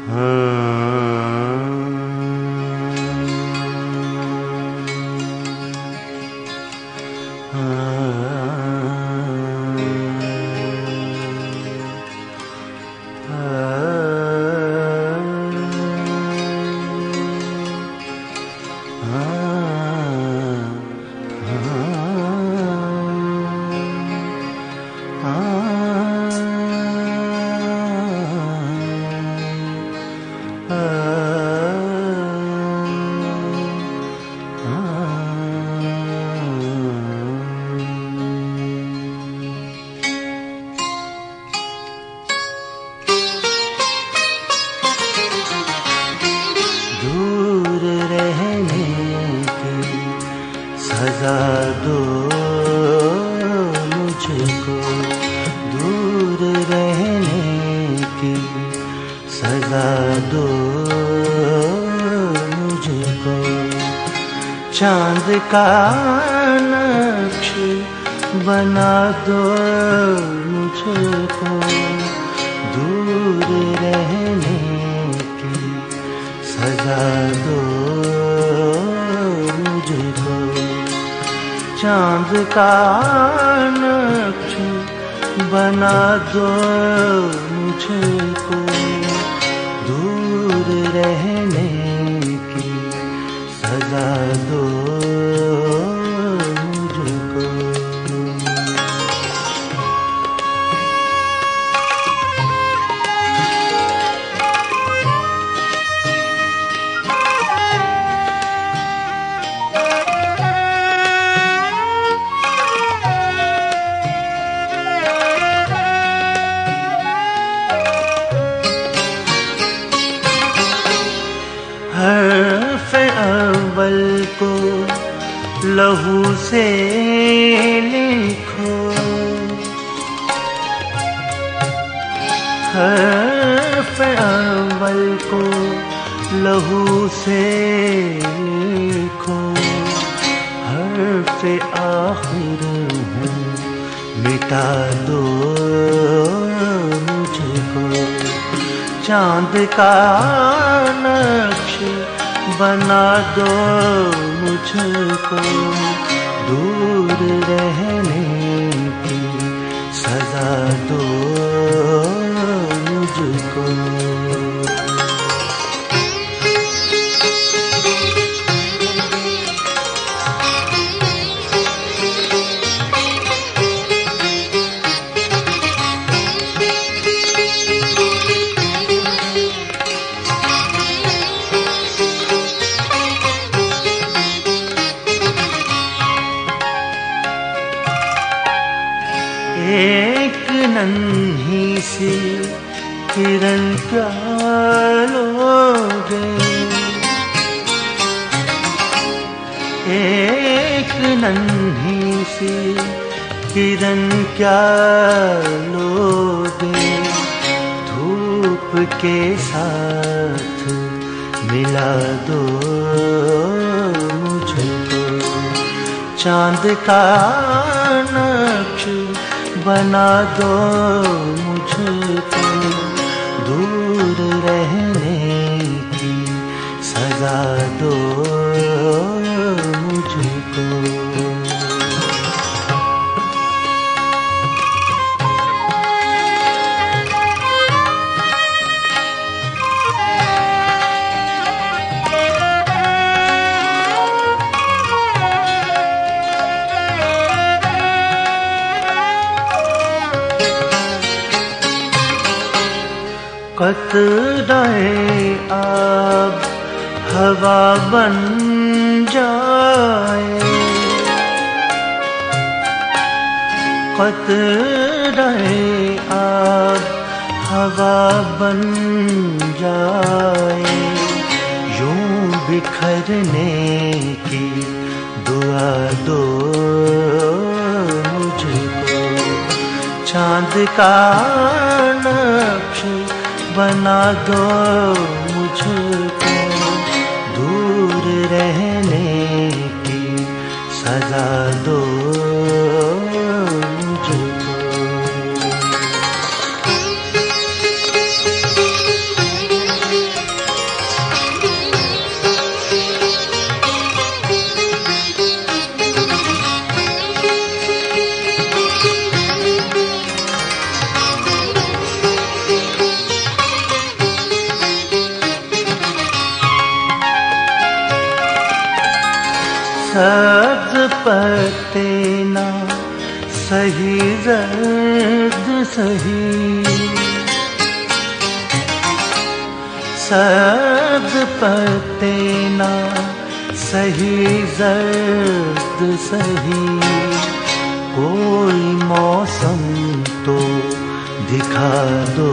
दूर रहने की सजा दो मुझको, दूर रहने की सजा दो मुझको। चांद का नक्श बना दो मुझको, दूर रहने की सजा दो मुझको। चांद का नक्श बना दो मुझको, दूर रहने की सजा दो मुझको। हर्फ अव्वल को लहू से लिखो, हर्फ अव्वल को लहू से लिखो। हर्फ आखिर हूँ मिटा दो मुझको। चांद का नक्श बना दो मुझको, दूर रहने की सजा दो मुझको। एक नन्ही सी किरण क्या लोगे, एक नन्ही सी किरण क्या लोगे। धूप के साथ मिला दो मुझको। चांद का नक्श बना दो मुझको, दूर रहने की सजा दो मुझको। कतराए आब हवा बन जाए, कतराए आब हवा बन जाए। यूं बिखरने की दुआ दो मुझको। चांद का नक्श बना दो मुझको, दूर रहने की सजा दो मुझको। सब्ज पत्ते ना सही जर्द सही, सब्ज पत्ते ना सही जर्द सही, कोई मौसम तो दिखा दो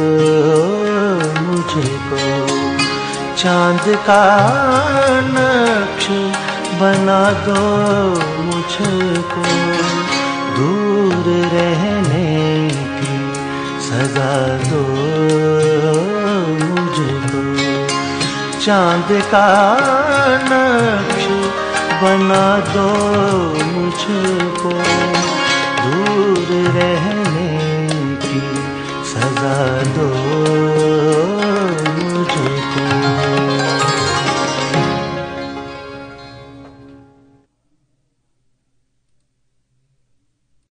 मुझको, चांद का नक्श बना दो मुझको, दूर रहने की सजा दो मुझको, चांद का नक्श बना दो मुझको, दूर रहने